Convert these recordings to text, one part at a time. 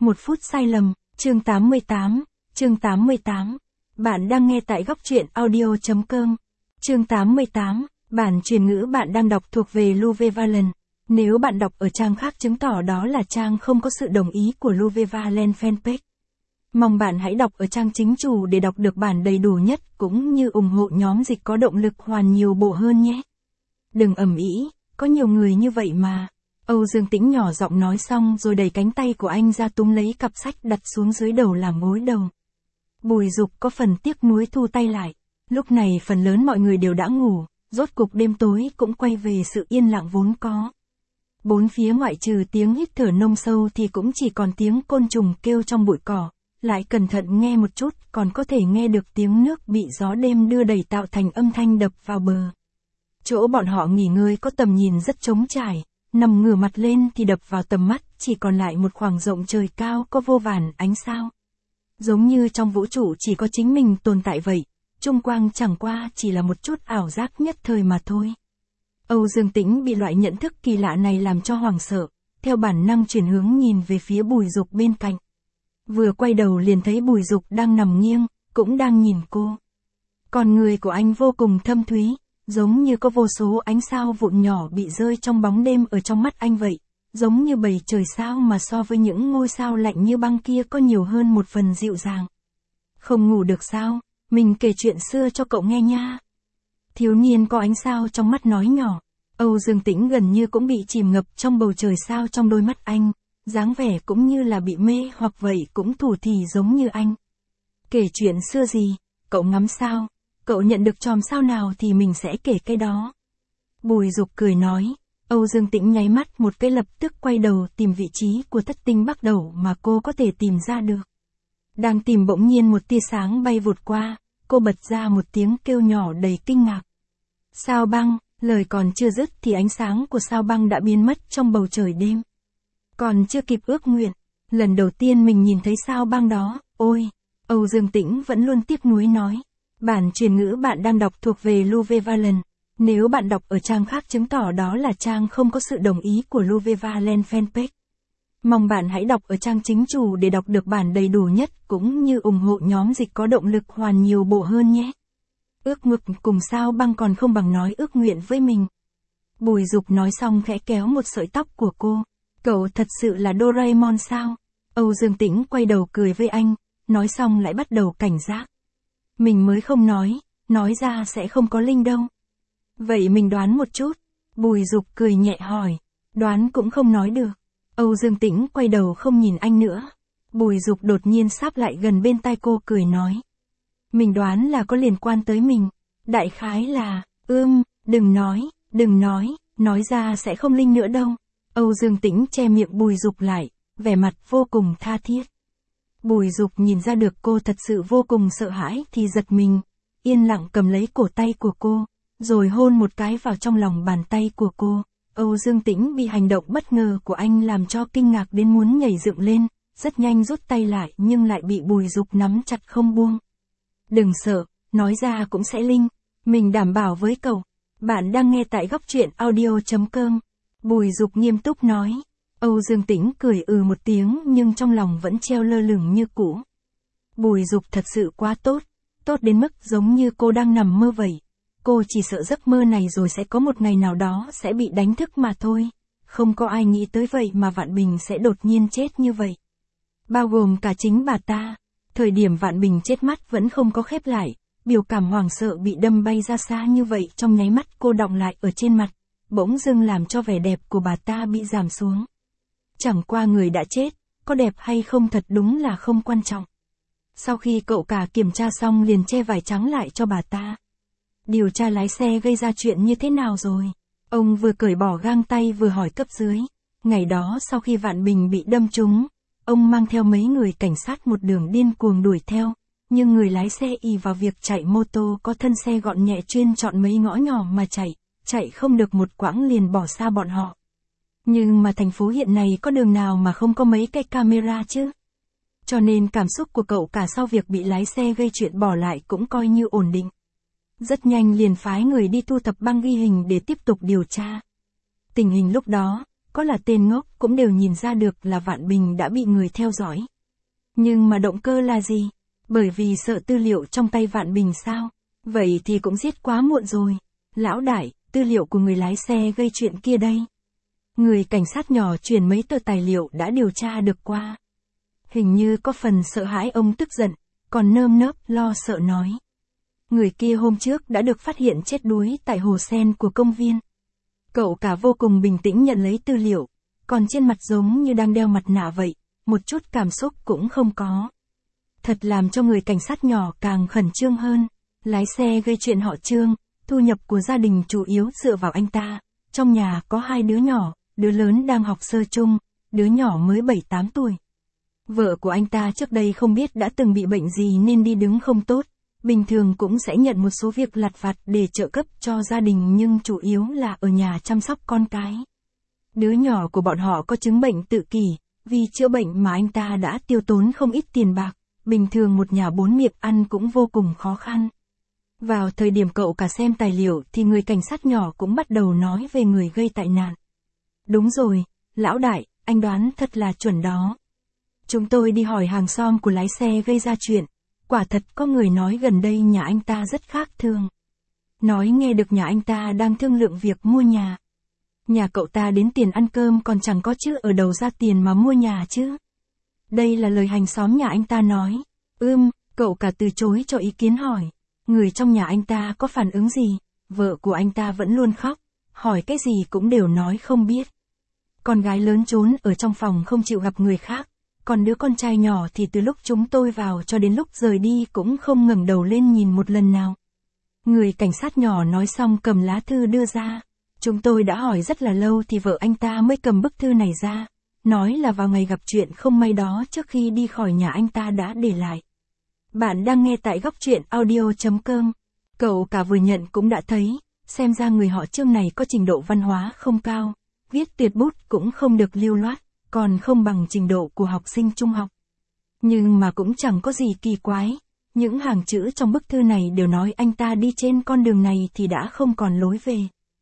1 phút sai lầm, chương 88. Bạn đang nghe tại góc truyện audio.com. Chương 88, bản truyền ngữ bạn đang đọc thuộc về Luve Valen. Nếu bạn đọc ở trang khác chứng tỏ đó là trang không có sự đồng ý của Luve Valen fanpage. Mong bạn hãy đọc ở trang chính chủ để đọc được bản đầy đủ nhất cũng như ủng hộ nhóm dịch có động lực hoàn nhiều bộ hơn nhé. Đừng ầm ĩ, có nhiều người như vậy mà. Âu Dương Tĩnh nhỏ giọng nói xong rồi đẩy cánh tay của anh ra túm lấy cặp sách đặt xuống dưới đầu làm gối đầu. Bùi Dục có phần tiếc nuối thu tay lại. Lúc này phần lớn mọi người đều đã ngủ, rốt cục đêm tối cũng quay về sự yên lặng vốn có. Bốn phía ngoại trừ tiếng hít thở nông sâu thì cũng chỉ còn tiếng côn trùng kêu trong bụi cỏ, lại cẩn thận nghe một chút còn có thể nghe được tiếng nước bị gió đêm đưa đẩy tạo thành âm thanh đập vào bờ. Chỗ bọn họ nghỉ ngơi có tầm nhìn rất trống trải, nằm ngửa mặt lên thì đập vào tầm mắt chỉ còn lại một khoảng rộng trời cao có vô vàn ánh sao. Giống như trong vũ trụ chỉ có chính mình tồn tại vậy, chung quanh chẳng qua chỉ là một chút ảo giác nhất thời mà thôi. Âu Dương Tĩnh bị loại nhận thức kỳ lạ này làm cho hoảng sợ, theo bản năng chuyển hướng nhìn về phía Bùi Dục bên cạnh. Vừa quay đầu liền thấy Bùi Dục đang nằm nghiêng, cũng đang nhìn cô. Con người của anh vô cùng thâm thúy, giống như có vô số ánh sao vụn nhỏ bị rơi trong bóng đêm ở trong mắt anh vậy, giống như bầy trời sao mà so với những ngôi sao lạnh như băng kia có nhiều hơn một phần dịu dàng. Không ngủ được sao, mình kể chuyện xưa cho cậu nghe nha. Thiếu niên có ánh sao trong mắt nói nhỏ. Âu Dương Tĩnh gần như cũng bị chìm ngập trong bầu trời sao trong đôi mắt anh, dáng vẻ cũng như là bị mê hoặc vậy cũng thủ thỉ giống như anh. Kể chuyện xưa gì, cậu ngắm sao, cậu nhận được chòm sao nào thì mình sẽ kể cái đó. Bùi Dục cười nói. Âu Dương Tĩnh nháy mắt một cái lập tức quay đầu tìm vị trí của thất tinh bắt đầu mà cô có thể tìm ra được. Đang tìm bỗng nhiên một tia sáng bay vụt qua, cô bật ra một tiếng kêu nhỏ đầy kinh ngạc. Sao băng, lời còn chưa dứt thì ánh sáng của sao băng đã biến mất trong bầu trời đêm. Còn chưa kịp ước nguyện, lần đầu tiên mình nhìn thấy sao băng đó, ôi, Âu Dương Tĩnh vẫn luôn tiếc nuối nói. Bản truyền ngữ bạn đang đọc thuộc về Luve Valen. Nếu bạn đọc ở trang khác chứng tỏ đó là trang không có sự đồng ý của Luve Valen fanpage. Mong bạn hãy đọc ở trang chính chủ để đọc được bản đầy đủ nhất cũng như ủng hộ nhóm dịch có động lực hoàn nhiều bộ hơn nhé. Ước ngực cùng sao băng còn không bằng nói ước nguyện với mình. Bùi Dục nói xong khẽ kéo một sợi tóc của cô. Cậu thật sự là Doraemon sao? Âu Dương Tĩnh quay đầu cười với anh, nói xong lại bắt đầu cảnh giác. Mình mới không nói ra sẽ không có linh đâu. Vậy mình đoán một chút. Bùi Dục cười nhẹ hỏi. Đoán cũng không nói được. Âu Dương Tĩnh quay đầu không nhìn anh nữa. Bùi Dục đột nhiên sáp lại gần bên tai cô cười nói. Mình đoán là có liên quan tới mình. Đại khái là, đừng nói ra sẽ không linh nữa đâu. Âu Dương Tĩnh che miệng Bùi Dục lại, vẻ mặt vô cùng tha thiết. Bùi Dục nhìn ra được cô thật sự vô cùng sợ hãi thì giật mình, yên lặng cầm lấy cổ tay của cô, rồi hôn một cái vào trong lòng bàn tay của cô. Âu Dương Tĩnh bị hành động bất ngờ của anh làm cho kinh ngạc đến muốn nhảy dựng lên, rất nhanh rút tay lại nhưng lại bị Bùi Dục nắm chặt không buông. Đừng sợ, nói ra cũng sẽ linh, mình đảm bảo với cậu. Bạn đang nghe tại góc truyện audio.com. Bùi Dục nghiêm túc nói. Âu Dương Tĩnh cười một tiếng nhưng trong lòng vẫn treo lơ lửng như cũ. Bùi Dục thật sự quá tốt đến mức giống như cô đang nằm mơ vậy. Cô chỉ sợ giấc mơ này rồi sẽ có một ngày nào đó sẽ bị đánh thức mà thôi. Không có ai nghĩ tới vậy mà Vạn Bình sẽ đột nhiên chết như vậy. Bao gồm cả chính bà ta. Thời điểm Vạn Bình chết mắt vẫn không có khép lại, biểu cảm hoảng sợ bị đâm bay ra xa như vậy trong nháy mắt cô đọng lại ở trên mặt, bỗng dưng làm cho vẻ đẹp của bà ta bị giảm xuống. Chẳng qua người đã chết, có đẹp hay không thật đúng là không quan trọng. Sau khi cậu cả kiểm tra xong liền che vải trắng lại cho bà ta. Điều tra lái xe gây ra chuyện như thế nào rồi? Ông vừa cởi bỏ găng tay vừa hỏi cấp dưới. Ngày đó sau khi Vạn Bình bị đâm trúng, ông mang theo mấy người cảnh sát một đường điên cuồng đuổi theo, nhưng người lái xe ỷ vào việc chạy mô tô có thân xe gọn nhẹ chuyên chọn mấy ngõ nhỏ mà chạy không được một quãng liền bỏ xa bọn họ. Nhưng mà thành phố hiện này có đường nào mà không có mấy cái camera chứ? Cho nên cảm xúc của cậu cả sau việc bị lái xe gây chuyện bỏ lại cũng coi như ổn định. Rất nhanh liền phái người đi thu thập băng ghi hình để tiếp tục điều tra. Tình hình lúc đó, có là tên ngốc cũng đều nhìn ra được là Vạn Bình đã bị người theo dõi. Nhưng mà động cơ là gì? Bởi vì sợ tư liệu trong tay Vạn Bình sao? Vậy thì cũng giết quá muộn rồi. Lão đại, tư liệu của người lái xe gây chuyện kia đây. Người cảnh sát nhỏ truyền mấy tờ tài liệu đã điều tra được qua. Hình như có phần sợ hãi ông tức giận, còn nơm nớp lo sợ nói. Người kia hôm trước đã được phát hiện chết đuối tại hồ sen của công viên. Cậu cả vô cùng bình tĩnh nhận lấy tư liệu, còn trên mặt giống như đang đeo mặt nạ vậy, một chút cảm xúc cũng không có. Thật làm cho người cảnh sát nhỏ càng khẩn trương hơn. Lái xe gây chuyện họ Trương, thu nhập của gia đình chủ yếu dựa vào anh ta. Trong nhà có 2 đứa nhỏ, đứa lớn đang học sơ trung, đứa nhỏ mới 7-8 tuổi. Vợ của anh ta trước đây không biết đã từng bị bệnh gì nên đi đứng không tốt. Bình thường cũng sẽ nhận một số việc lặt vặt để trợ cấp cho gia đình nhưng chủ yếu là ở nhà chăm sóc con cái. Đứa nhỏ của bọn họ có chứng bệnh tự kỷ, vì chữa bệnh mà anh ta đã tiêu tốn không ít tiền bạc, bình thường một nhà 4 miệng ăn cũng vô cùng khó khăn. Vào thời điểm cậu cả xem tài liệu thì người cảnh sát nhỏ cũng bắt đầu nói về người gây tai nạn. Đúng rồi, lão đại, anh đoán thật là chuẩn đó. Chúng tôi đi hỏi hàng xóm của lái xe gây ra chuyện. Quả thật có người nói gần đây nhà anh ta rất khác thường. Nói nghe được nhà anh ta đang thương lượng việc mua nhà. Nhà cậu ta đến tiền ăn cơm còn chẳng có chứ ở đầu ra tiền mà mua nhà chứ. Đây là lời hàng xóm nhà anh ta nói. Cậu cả từ chối cho ý kiến hỏi. Người trong nhà anh ta có phản ứng gì? Vợ của anh ta vẫn luôn khóc. Hỏi cái gì cũng đều nói không biết. Con gái lớn trốn ở trong phòng không chịu gặp người khác. Còn đứa con trai nhỏ thì từ lúc chúng tôi vào cho đến lúc rời đi cũng không ngẩng đầu lên nhìn một lần nào. Người cảnh sát nhỏ nói xong cầm lá thư đưa ra. Chúng tôi đã hỏi rất là lâu thì vợ anh ta mới cầm bức thư này ra. Nói là vào ngày gặp chuyện không may đó trước khi đi khỏi nhà anh ta đã để lại. Bạn đang nghe tại góc truyện audio.com. Cậu cả vừa nhận cũng đã thấy, xem ra người họ Trương này có trình độ văn hóa không cao. Viết tuyệt bút cũng không được lưu loát, còn không bằng trình độ của học sinh trung học. Nhưng mà cũng chẳng có gì kỳ quái. Những hàng chữ trong bức thư này đều nói anh ta đi trên con đường này thì đã không còn lối về.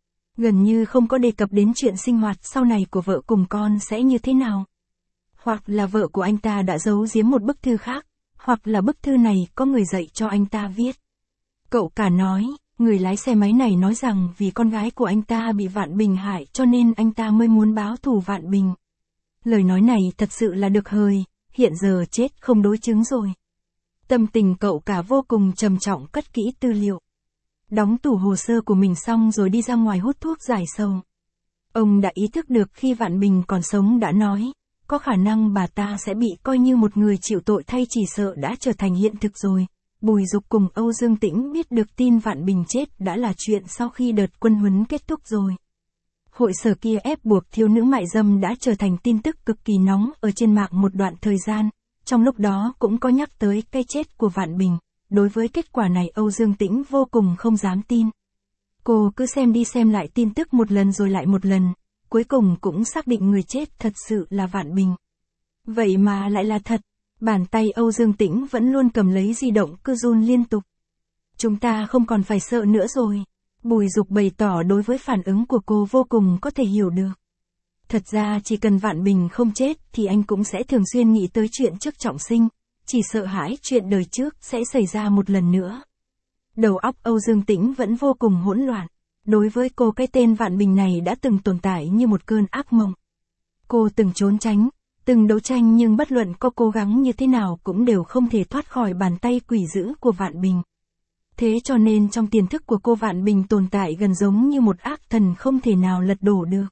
Gần như không có đề cập đến chuyện sinh hoạt sau này của vợ cùng con sẽ như thế nào. Hoặc là vợ của anh ta đã giấu giếm một bức thư khác, hoặc là bức thư này có người dạy cho anh ta viết. Cậu cả nói, người lái xe máy này nói rằng vì con gái của anh ta bị Vạn Bình hại cho nên anh ta mới muốn báo thù Vạn Bình. Lời nói này thật sự là được hời, hiện giờ chết không đối chứng rồi. Tâm tình cậu cả vô cùng trầm trọng cất kỹ tư liệu. Đóng tủ hồ sơ của mình xong rồi đi ra ngoài hút thuốc giải sầu. Ông đã ý thức được khi Vạn Bình còn sống đã nói, có khả năng bà ta sẽ bị coi như một người chịu tội thay chỉ sợ đã trở thành hiện thực rồi. Bùi Dục cùng Âu Dương Tĩnh biết được tin Vạn Bình chết đã là chuyện sau khi đợt quân huấn kết thúc rồi. Hội sở kia ép buộc thiếu nữ mại dâm đã trở thành tin tức cực kỳ nóng ở trên mạng một đoạn thời gian, trong lúc đó cũng có nhắc tới cái chết của Vạn Bình. Đối với kết quả này Âu Dương Tĩnh vô cùng không dám tin. Cô cứ xem đi xem lại tin tức một lần rồi lại một lần, cuối cùng cũng xác định người chết thật sự là Vạn Bình. Vậy mà lại là thật, bàn tay Âu Dương Tĩnh vẫn luôn cầm lấy di động cứ run liên tục. Chúng ta không còn phải sợ nữa rồi. Bùi Dục bày tỏ đối với phản ứng của cô vô cùng có thể hiểu được. Thật ra chỉ cần Vạn Bình không chết thì anh cũng sẽ thường xuyên nghĩ tới chuyện trước trọng sinh, chỉ sợ hãi chuyện đời trước sẽ xảy ra một lần nữa. Đầu óc Âu Dương Tĩnh vẫn vô cùng hỗn loạn. Đối với cô cái tên Vạn Bình này đã từng tồn tại như một cơn ác mộng. Cô từng trốn tránh, từng đấu tranh nhưng bất luận có cố gắng như thế nào cũng đều không thể thoát khỏi bàn tay quỷ dữ của Vạn Bình. Thế cho nên trong tiềm thức của cô Vạn Bình tồn tại gần giống như một ác thần không thể nào lật đổ được.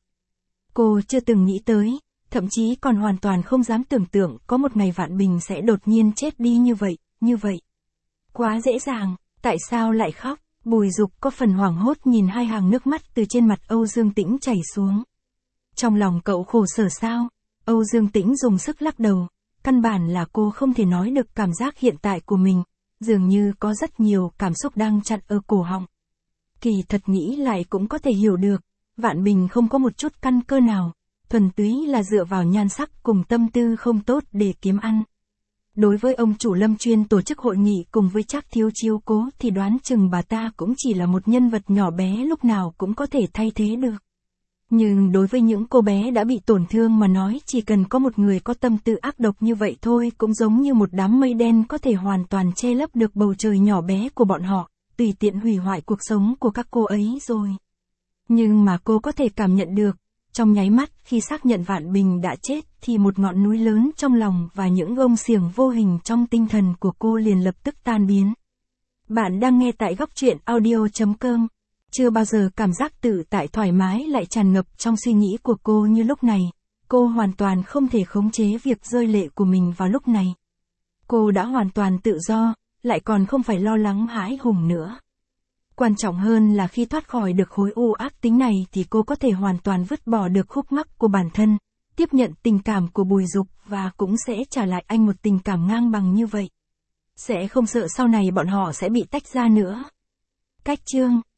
Cô chưa từng nghĩ tới, thậm chí còn hoàn toàn không dám tưởng tượng có một ngày Vạn Bình sẽ đột nhiên chết đi như vậy. Quá dễ dàng, tại sao lại khóc? Bùi Dục có phần hoảng hốt nhìn hai hàng nước mắt từ trên mặt Âu Dương Tĩnh chảy xuống. Trong lòng cậu khổ sở sao? Âu Dương Tĩnh dùng sức lắc đầu, căn bản là cô không thể nói được cảm giác hiện tại của mình, dường như có rất nhiều cảm xúc đang chặn ở cổ họng. Kỳ thật nghĩ lại cũng có thể hiểu được, Vạn Bình không có một chút căn cơ nào, thuần túy là dựa vào nhan sắc cùng tâm tư không tốt để kiếm ăn. Đối với ông chủ Lâm chuyên tổ chức hội nghị cùng với Trác Thiếu chiếu cố thì đoán chừng bà ta cũng chỉ là một nhân vật nhỏ bé lúc nào cũng có thể thay thế được. Nhưng đối với những cô bé đã bị tổn thương mà nói, chỉ cần có một người có tâm tư ác độc như vậy thôi cũng giống như một đám mây đen có thể hoàn toàn che lấp được bầu trời nhỏ bé của bọn họ, tùy tiện hủy hoại cuộc sống của các cô ấy rồi. Nhưng mà cô có thể cảm nhận được, trong nháy mắt khi xác nhận Vạn Bình đã chết thì một ngọn núi lớn trong lòng và những gông xiềng vô hình trong tinh thần của cô liền lập tức tan biến. Bạn đang nghe tại góc truyện audio.com. Chưa bao giờ cảm giác tự tại thoải mái lại tràn ngập trong suy nghĩ của cô như lúc này. Cô hoàn toàn không thể khống chế việc rơi lệ của mình vào lúc này. Cô đã hoàn toàn tự do, lại còn không phải lo lắng hãi hùng nữa. Quan trọng hơn là khi thoát khỏi được khối u ác tính này thì cô có thể hoàn toàn vứt bỏ được khúc mắc của bản thân, tiếp nhận tình cảm của Bùi Dục và cũng sẽ trả lại anh một tình cảm ngang bằng như vậy. Sẽ không sợ sau này bọn họ sẽ bị tách ra nữa. Cách chương